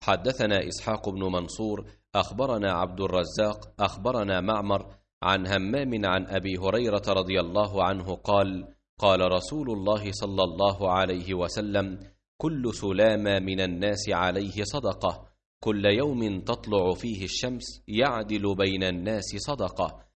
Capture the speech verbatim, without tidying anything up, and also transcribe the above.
حدثنا إسحاق بن منصور أخبرنا عبد الرزاق أخبرنا معمر عن همام عن أبي هريرة رضي الله عنه قال: قال رسول الله صلى الله عليه وسلم: كل سلام من الناس عليه صدقة، كل يوم تطلع فيه الشمس يعدل بين الناس صدقة،